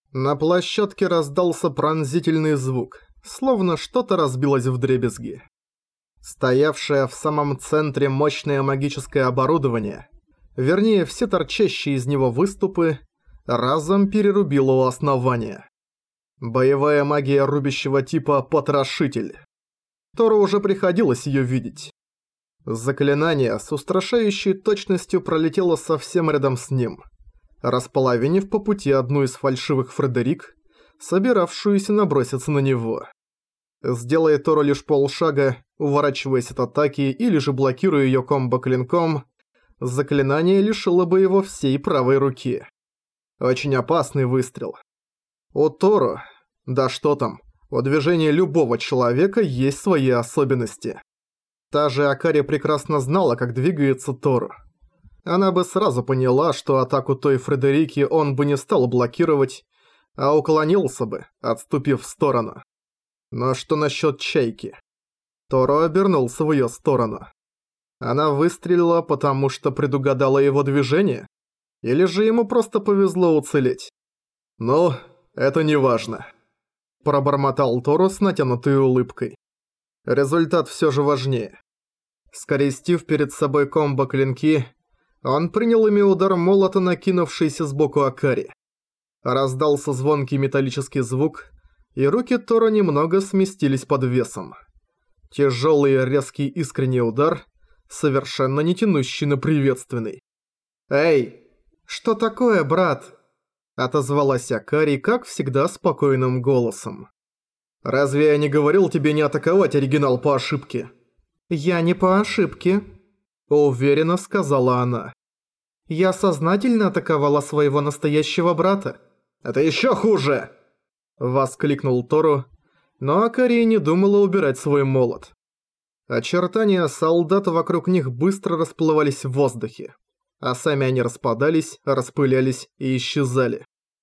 На площадке раздался пронзительный звук, словно что-то разбилось вдребезги. Стоявшее в самом центре мощное магическое оборудование, вернее все торчащие из него выступы, разом перерубило у основания. Боевая магия рубящего типа «Потрошитель». Тору уже приходилось её видеть. Заклинание с устрашающей точностью пролетело совсем рядом с ним, располовинив по пути одну из фальшивых Фредерик, собиравшуюся наброситься на него. Сделая Тору лишь полшага, уворачиваясь от атаки или же блокируя её комбо-клинком, заклинание лишило бы его всей правой руки. Очень опасный выстрел. У Тору, да что там, у движения любого человека есть свои особенности. Та же Акари прекрасно знала, как двигается Тору. Она бы сразу поняла, что атаку той Фредерики он бы не стал блокировать, а уклонился бы, отступив в сторону. Но что насчет Чайки? Тору обернулся в её сторону. Она выстрелила, потому что предугадала его движение? Или же ему просто повезло уцелеть? «Ну, это не важно», – пробормотал Тору с натянутой улыбкой. Результат всё же важнее. Скрестив перед собой комбо-клинки, он принял ими удар молота, накинувшийся сбоку Акари. Раздался звонкий металлический звук, и руки Тору немного сместились под весом. Тяжёлый, резкий, искренний удар, совершенно не тянущий на приветственный. «Эй, что такое, брат?» – отозвалась Акари, как всегда, спокойным голосом. «Разве я не говорил тебе не атаковать оригинал по ошибке?» «Я не по ошибке», – уверенно сказала она. «Я сознательно атаковала своего настоящего брата». «Это ещё хуже!» – воскликнул Тору, но Акари не думала убирать свой молот. Очертания солдат вокруг них быстро расплывались в воздухе, а сами они распадались, распылялись и исчезали.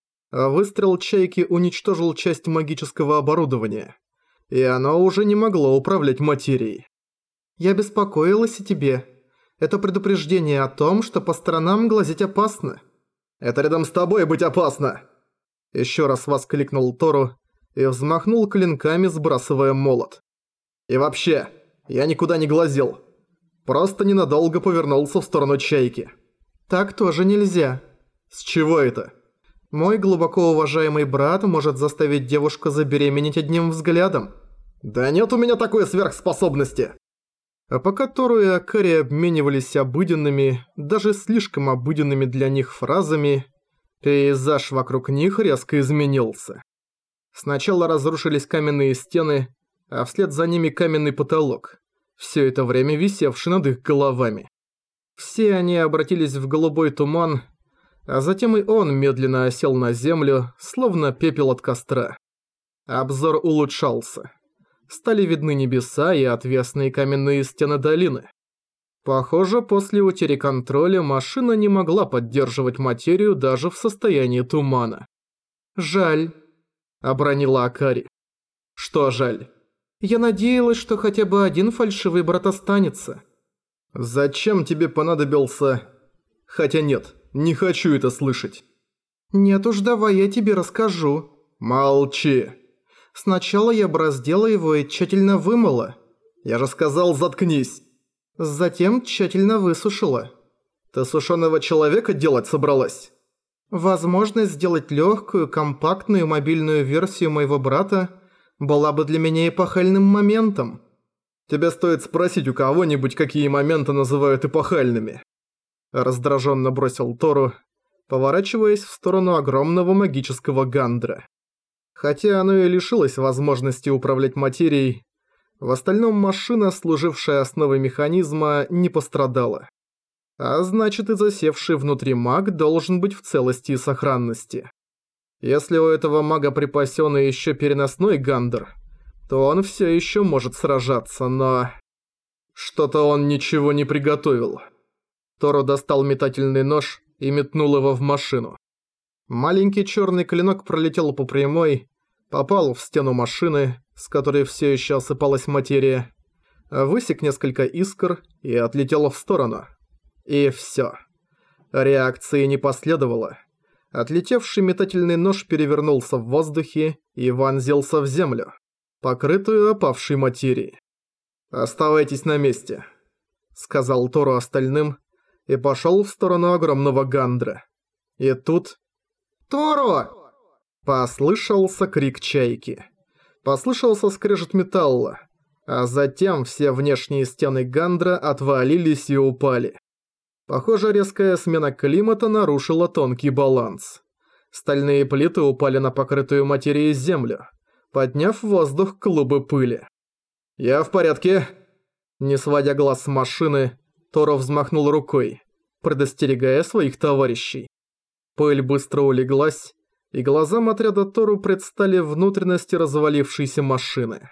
А выстрел Чайки уничтожил часть магического оборудования, и оно уже не могло управлять материей. «Я беспокоилась о тебе. Это предупреждение о том, что по сторонам глазеть опасно». «Это рядом с тобой быть опасно!» Еще раз воскликнул Тору и взмахнул клинками, сбрасывая молот. «И вообще, я никуда не глазел. Просто ненадолго повернулся в сторону Чайки». «Так тоже нельзя». «С чего это?» «Мой глубоко уважаемый брат может заставить девушку забеременеть одним взглядом». «Да нет у меня такой сверхспособности!» А пока Тору и Акари обменивались обыденными, даже слишком обыденными для них фразами, пейзаж вокруг них резко изменился. Сначала разрушились каменные стены, а вслед за ними каменный потолок, все это время висевший над их головами. Все они обратились в голубой туман, а затем и он медленно осел на землю, словно пепел от костра. Обзор улучшался. Стали видны небеса и отвесные каменные стены долины. Похоже, после утери контроля машина не могла поддерживать материю даже в состоянии тумана. «Жаль», – обронила Акари. «Что жаль?» «Я надеялась, что хотя бы один фальшивый брат останется». «Зачем тебе понадобился...» «Хотя нет, не хочу это слышать». «Нет уж, давай я тебе расскажу». «Молчи». «Сначала я бы раздела его и тщательно вымыла». «Я же сказал, заткнись». «Затем тщательно высушила». «Ты сушеного человека делать собралась?» «Возможность сделать легкую, компактную мобильную версию моего брата была бы для меня эпохальным моментом». «Тебе стоит спросить у кого-нибудь, какие моменты называют эпохальными». Раздраженно бросил Тору, поворачиваясь в сторону огромного магического гандра. Хотя оно и лишилось возможности управлять материей, в остальном машина, служившая основой механизма, не пострадала. А значит, и засевший внутри маг должен быть в целости и сохранности. Если у этого мага припасен еще переносной гандр, то он все еще может сражаться, но... Что-то он ничего не приготовил. Тору достал метательный нож и метнул его в машину. Маленький черный клинок пролетел по прямой, попал в стену машины, с которой все еще осыпалась материя, высек несколько искр и отлетел в сторону. И все. Реакции не последовало. Отлетевший метательный нож перевернулся в воздухе и вонзился в землю, покрытую опавшей материей. «Оставайтесь на месте», — сказал Тору остальным и пошел в сторону огромного гандра. И тут... «Торо!» Послышался крик чайки. Послышался скрежет металла, а затем все внешние стены гандра отвалились и упали. Похоже, резкая смена климата нарушила тонкий баланс. Стальные плиты упали на покрытую материей землю, подняв в воздух клубы пыли. «Я в порядке!» Не сводя глаз с машины, Торо взмахнул рукой, предостерегая своих товарищей. Пыль быстро улеглась, и глазам отряда Тору предстали внутренности развалившейся машины.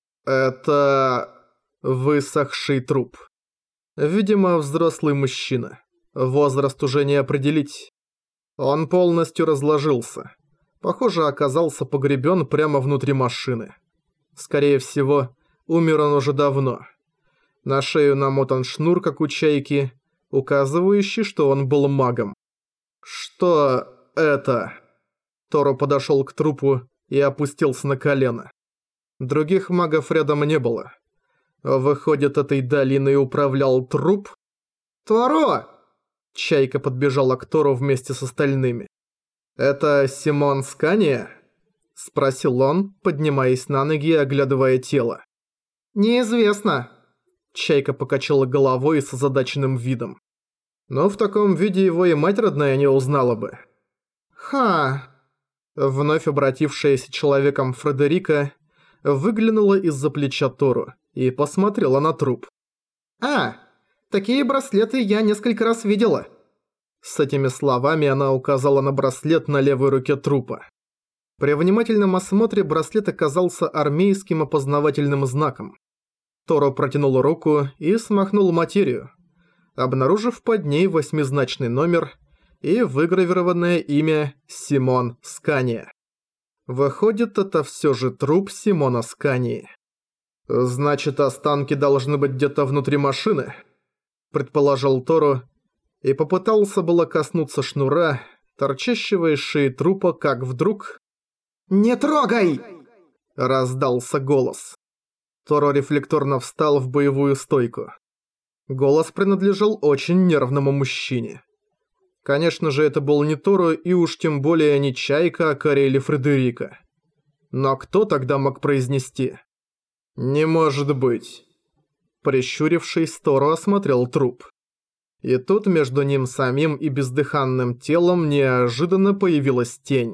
Это... высохший труп. Видимо, взрослый мужчина. Возраст уже не определить. Он полностью разложился. Похоже, оказался погребен прямо внутри машины. Скорее всего, умер он уже давно. На шею намотан шнур, как у чайки, указывающий, что он был магом. Что это? Торо подошел к трупу и опустился на колено. Других магов рядом не было. Выходит, этой долиной управлял труп? «Торо!» Чайка подбежала к Тору вместе с остальными. «Это Симон Скания?» Спросил он, поднимаясь на ноги и оглядывая тело. «Неизвестно». Чайка покачала головой с озадаченным видом. Но в таком виде его и мать родная не узнала бы. «Ха!» Вновь обратившаяся человеком Фредерика выглянула из-за плеча Тору и посмотрела на труп. «А, такие браслеты я несколько раз видела». С этими словами она указала на браслет на левой руке трупа. При внимательном осмотре браслет оказался армейским опознавательным знаком. Торо протянул руку и смахнул материю, обнаружив под ней 8-значный номер и выгравированное имя Симон Скания. Выходит, это все же труп Симона Скании. «Значит, останки должны быть где-то внутри машины», — предположил Торо, и попытался было коснуться шнура, торчащего из шеи трупа, как вдруг... «Не трогай!» — раздался голос. Торо рефлекторно встал в боевую стойку. Голос принадлежал очень нервному мужчине. Конечно же, это был не Торо и уж тем более не Чайка, Акари или Фредерика. Но кто тогда мог произнести? «Не может быть». Прищурившись, Торо осмотрел труп. И тут между ним самим и бездыханным телом неожиданно появилась тень.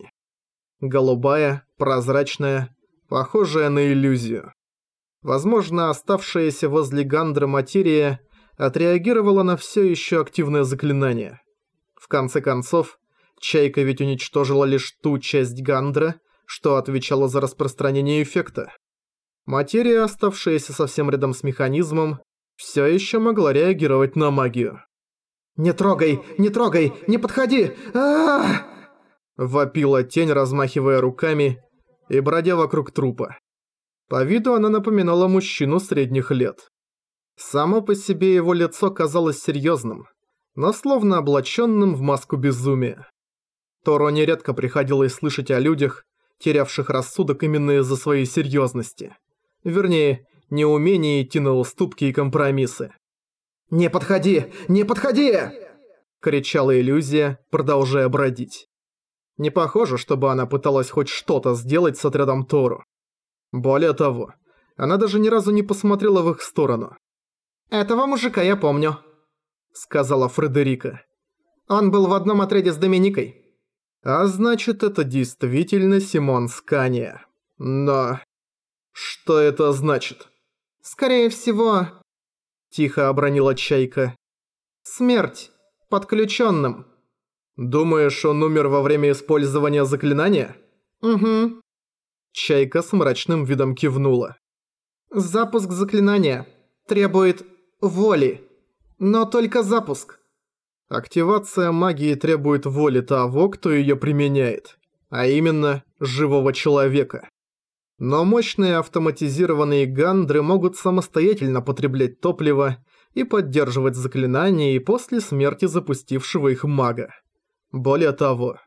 Голубая, прозрачная, похожая на иллюзию. Возможно, оставшаяся возле гандра материя отреагировала на все еще активное заклинание. В конце концов, Чайка ведь уничтожила лишь ту часть гандра, что отвечала за распространение эффекта. Материя, оставшаяся совсем рядом с механизмом, все еще могла реагировать на магию. «Не трогай! Не трогай! Не подходи! А-а-а!» Вопила тень, размахивая руками и бродя вокруг трупа. По виду она напоминала мужчину средних лет. Само по себе его лицо казалось серьезным, но словно облаченным в маску безумия. Торо нередко приходилось слышать о людях, терявших рассудок именно из-за своей серьезности. Вернее, неумение идти на уступки и компромиссы. «Не подходи! Не подходи!» — кричала иллюзия, продолжая бродить. Не похоже, чтобы она пыталась хоть что-то сделать с отрядом Тору. Более того, она даже ни разу не посмотрела в их сторону. «Этого мужика я помню», — сказала Фредерика. «Он был в одном отряде с Доминикой». А значит, это действительно Симон Скания. Но... что это значит? «Скорее всего...» — тихо обронила Чайка. «Смерть. Подключенным». «Думаешь, он умер во время использования заклинания?» «Угу». Чайка с мрачным видом кивнула. «Запуск заклинания требует воли, но только запуск». Активация магии требует воли того, кто ее применяет, а именно живого человека. Но мощные автоматизированные гандры могут самостоятельно потреблять топливо и поддерживать заклинания и после смерти запустившего их мага. Более того,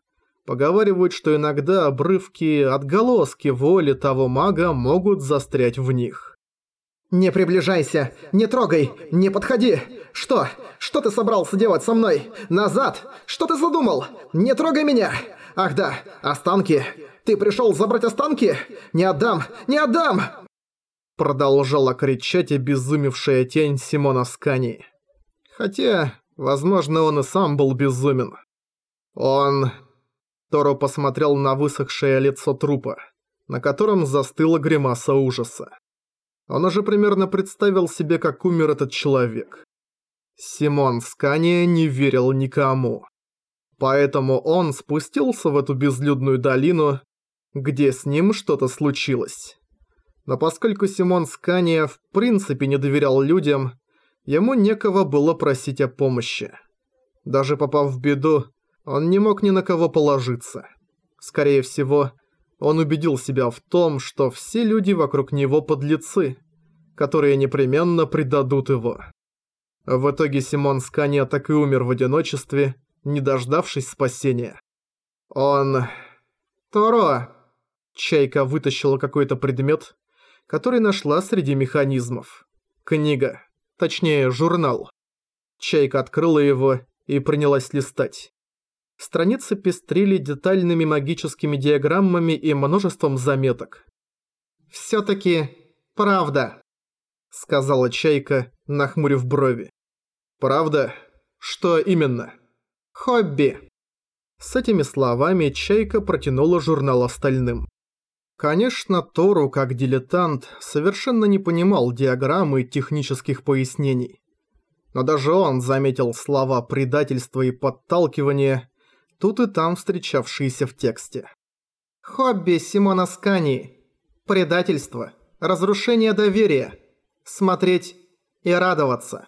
Поговаривают, что иногда обрывки, отголоски воли того мага могут застрять в них. «Не приближайся! Не трогай! Не подходи! Что? Что ты собрался делать со мной? Назад! Что ты задумал? Не трогай меня! Ах да, останки! Ты пришел забрать останки? Не отдам! Не отдам!» Продолжала кричать обезумевшая тень Симона Скани. Хотя, возможно, он и сам был безумен. Торо посмотрел на высохшее лицо трупа, на котором застыла гримаса ужаса. Он уже примерно представил себе, как умер этот человек. Симон Скания не верил никому. Поэтому он спустился в эту безлюдную долину, где с ним что-то случилось. Но поскольку Симон Скания в принципе не доверял людям, ему некого было просить о помощи. Даже попав в беду, он не мог ни на кого положиться. Скорее всего, он убедил себя в том, что все люди вокруг него подлецы, которые непременно предадут его. В итоге Симон Скания так и умер в одиночестве, не дождавшись спасения. Торо! Чайка вытащила какой-то предмет, который нашла среди механизмов. Книга. Точнее, журнал. Чайка открыла его и принялась листать. Страницы пестрили детальными магическими диаграммами и множеством заметок. «Всё-таки правда», — сказала Чайка, нахмурив брови. «Правда? Что именно?» «Хобби». С этими словами Чайка протянула журнал остальным. Конечно, Тору, как дилетант, совершенно не понимал диаграммы и технических пояснений. Но даже он заметил слова «предательство» и «подталкивание», тут и там встречавшиеся в тексте. «Хобби Симона Скани. Предательство. Разрушение доверия. Смотреть и радоваться.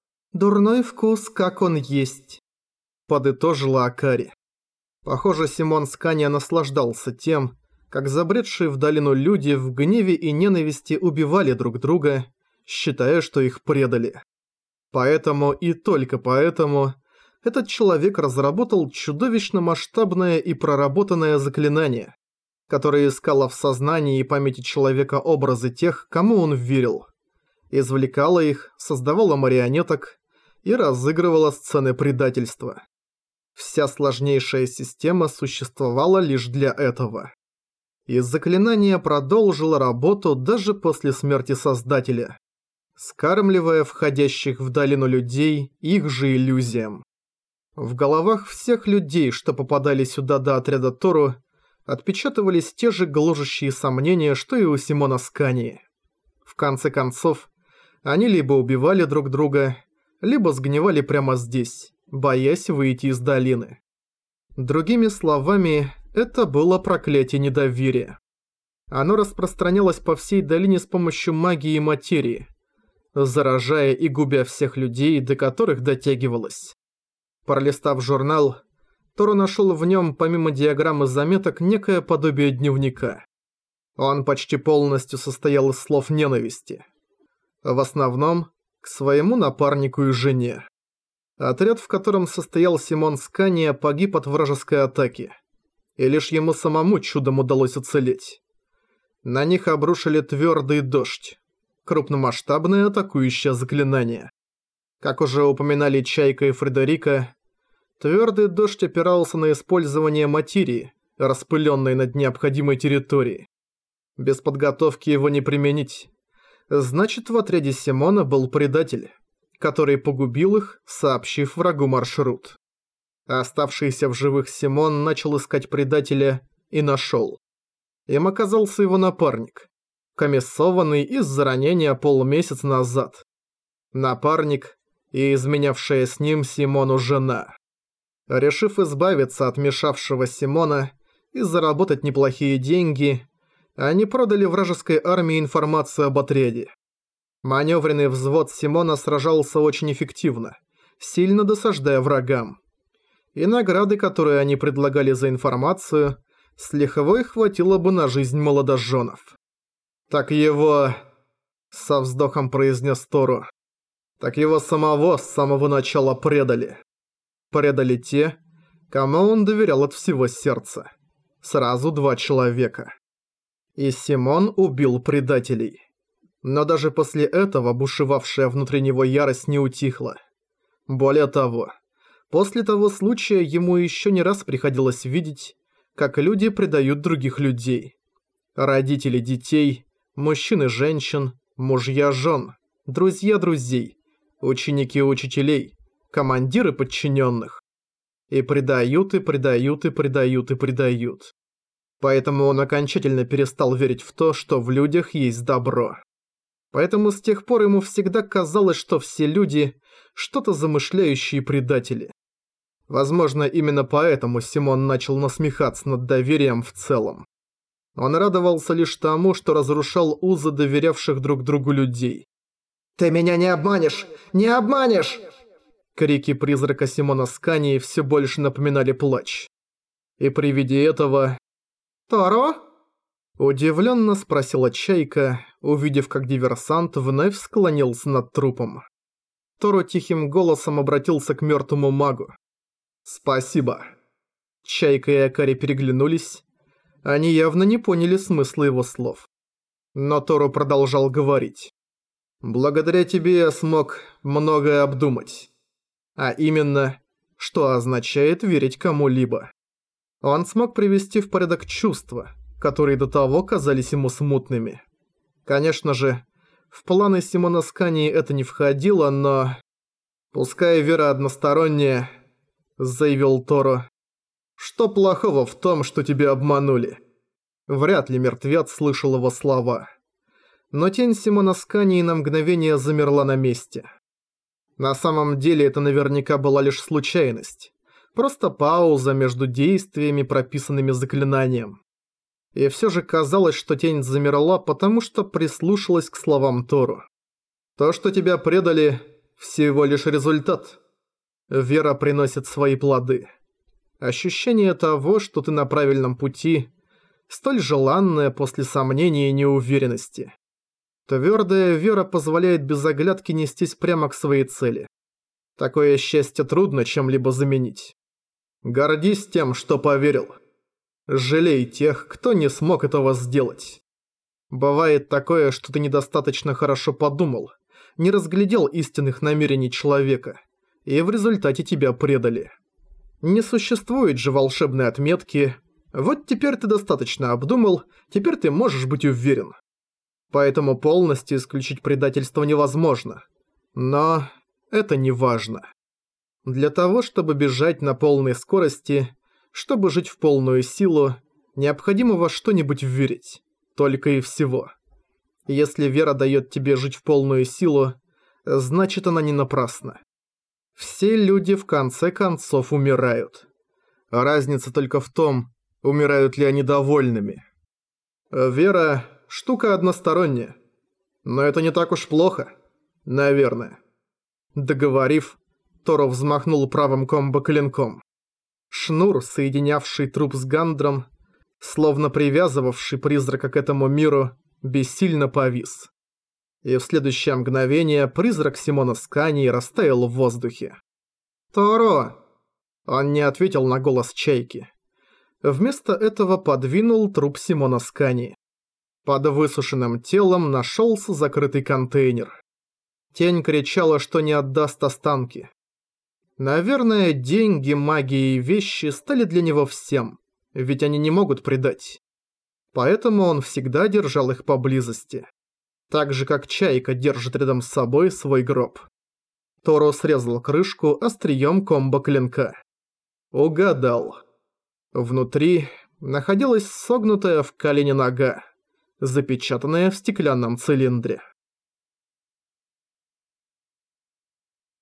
Дурной вкус, как он есть», – подытожила Акари. Похоже, Симон Скания наслаждался тем, как забредшие в долину люди в гневе и ненависти убивали друг друга, считая, что их предали. Поэтому и только поэтому этот человек разработал чудовищно масштабное и проработанное заклинание, которое искало в сознании и памяти человека образы тех, кому он верил, извлекало их, создавало марионеток и разыгрывало сцены предательства. Вся сложнейшая система существовала лишь для этого. И заклинание продолжило работу даже после смерти Создателя, скармливая входящих в долину людей их же иллюзиям. В головах всех людей, что попадали сюда до отряда Тору, отпечатывались те же гложущие сомнения, что и у Симона Скании. В конце концов, они либо убивали друг друга, либо сгнивали прямо здесь, боясь выйти из долины. Другими словами, это было проклятие недоверия. Оно распространялось по всей долине с помощью магии и материи, заражая и губя всех людей, до которых дотягивалось. Пролистав журнал, Торо нашел в нем, помимо диаграммы заметок, некое подобие дневника. Он почти полностью состоял из слов ненависти. В основном, к своему напарнику и жене. Отряд, в котором состоял Симон Скания, погиб от вражеской атаки. И лишь ему самому чудом удалось уцелеть. На них обрушили твердый дождь. Крупномасштабное атакующее заклинание. Как уже упоминали Чайка и Фредерика, твердый дождь опирался на использование материи, распыленной над необходимой территорией. Без подготовки его не применить. Значит, в отряде Симона был предатель, который погубил их, сообщив врагу маршрут. Оставшийся в живых Симон начал искать предателя и нашел. Им оказался его напарник, комиссованный из-за ранения полмесяца назад. Напарник и изменявшая с ним Симону жена. Решив избавиться от мешавшего Симона и заработать неплохие деньги, они продали вражеской армии информацию об отряде. Маневренный взвод Симона сражался очень эффективно, сильно досаждая врагам. И награды, которые они предлагали за информацию, с лихвой хватило бы на жизнь молодоженов. «Так его...» — со вздохом произнес Тору. «Так его самого с самого начала предали. Предали те, Кому он доверял от всего сердца? Сразу 2 человека. И Симон убил предателей. Но даже после этого бушевавшая внутри него ярость не утихла. Более того, после того случая ему еще не раз приходилось видеть, как люди предают других людей. Родители детей, мужчины женщин, мужья жен, друзья друзей, ученики учителей, командиры подчиненных. И предают, и предают, и предают, и предают. Поэтому он окончательно перестал верить в то, что в людях есть добро. Поэтому с тех пор ему всегда казалось, что все люди – что-то замышляющие предатели. Возможно, именно поэтому Симон начал насмехаться над доверием в целом. Он радовался лишь тому, что разрушал узы доверявших друг другу людей. «Ты меня не обманешь! Не обманешь!» Крики призрака Симона Скании все больше напоминали плач. И при виде этого... «Торо?» Удивленно спросила Чайка, увидев, как диверсант вновь склонился над трупом. Торо тихим голосом обратился к мертвому магу. «Спасибо». Чайка и Акари переглянулись. Они явно не поняли смысла его слов. Но Торо продолжал говорить. «Благодаря тебе я смог многое обдумать. А именно, что означает верить кому-либо. Он смог привести в порядок чувства, которые до того казались ему смутными. Конечно же, в планы Симона Скании это не входило, но... «Пускай вера односторонняя», — заявил Торо. «Что плохого в том, что тебя обманули?» Вряд ли мертвец слышал его слова. Но тень Симона Скании на мгновение замерла на месте. На самом деле это наверняка была лишь случайность. Просто пауза между действиями, прописанными заклинанием. И все же казалось, что тень замерла, потому что прислушалась к словам Тору. То, что тебя предали, всего лишь результат. Вера приносит свои плоды. Ощущение того, что ты на правильном пути, столь желанное после сомнений и неуверенности. Твердая вера позволяет без оглядки нестись прямо к своей цели. Такое счастье трудно чем-либо заменить. Гордись тем, что поверил. Жалей тех, кто не смог этого сделать. Бывает такое, что ты недостаточно хорошо подумал, не разглядел истинных намерений человека, и в результате тебя предали. Не существует же волшебной отметки «вот теперь ты достаточно обдумал, теперь ты можешь быть уверен». Поэтому полностью исключить предательство невозможно. Но это не важно. Для того, чтобы бежать на полной скорости, чтобы жить в полную силу, необходимо во что-нибудь верить. Только и всего. Если вера дает тебе жить в полную силу, значит она не напрасна. Все люди в конце концов умирают. Разница только в том, умирают ли они довольными. Вера – штука односторонняя. Но это не так уж плохо. Наверное. Договорив, Торо взмахнул правым комбо-клинком. Шнур, соединявший труп с Гандром, словно привязывавший призрака к этому миру, бессильно повис. И в следующее мгновение призрак Симона Скании растаял в воздухе. «Торо!» Он не ответил на голос Чайки. Вместо этого подвинул труп Симона Скании. Под высушенным телом нашелся закрытый контейнер. Тень кричала, что не отдаст останки. Наверное, деньги, магия и вещи стали для него всем, ведь они не могут предать. Поэтому он всегда держал их поблизости. Так же, как Чайка держит рядом с собой свой гроб. Торо срезал крышку острием комбо-клинка. Угадал. Внутри находилась согнутая в колене нога, запечатанная в стеклянном цилиндре.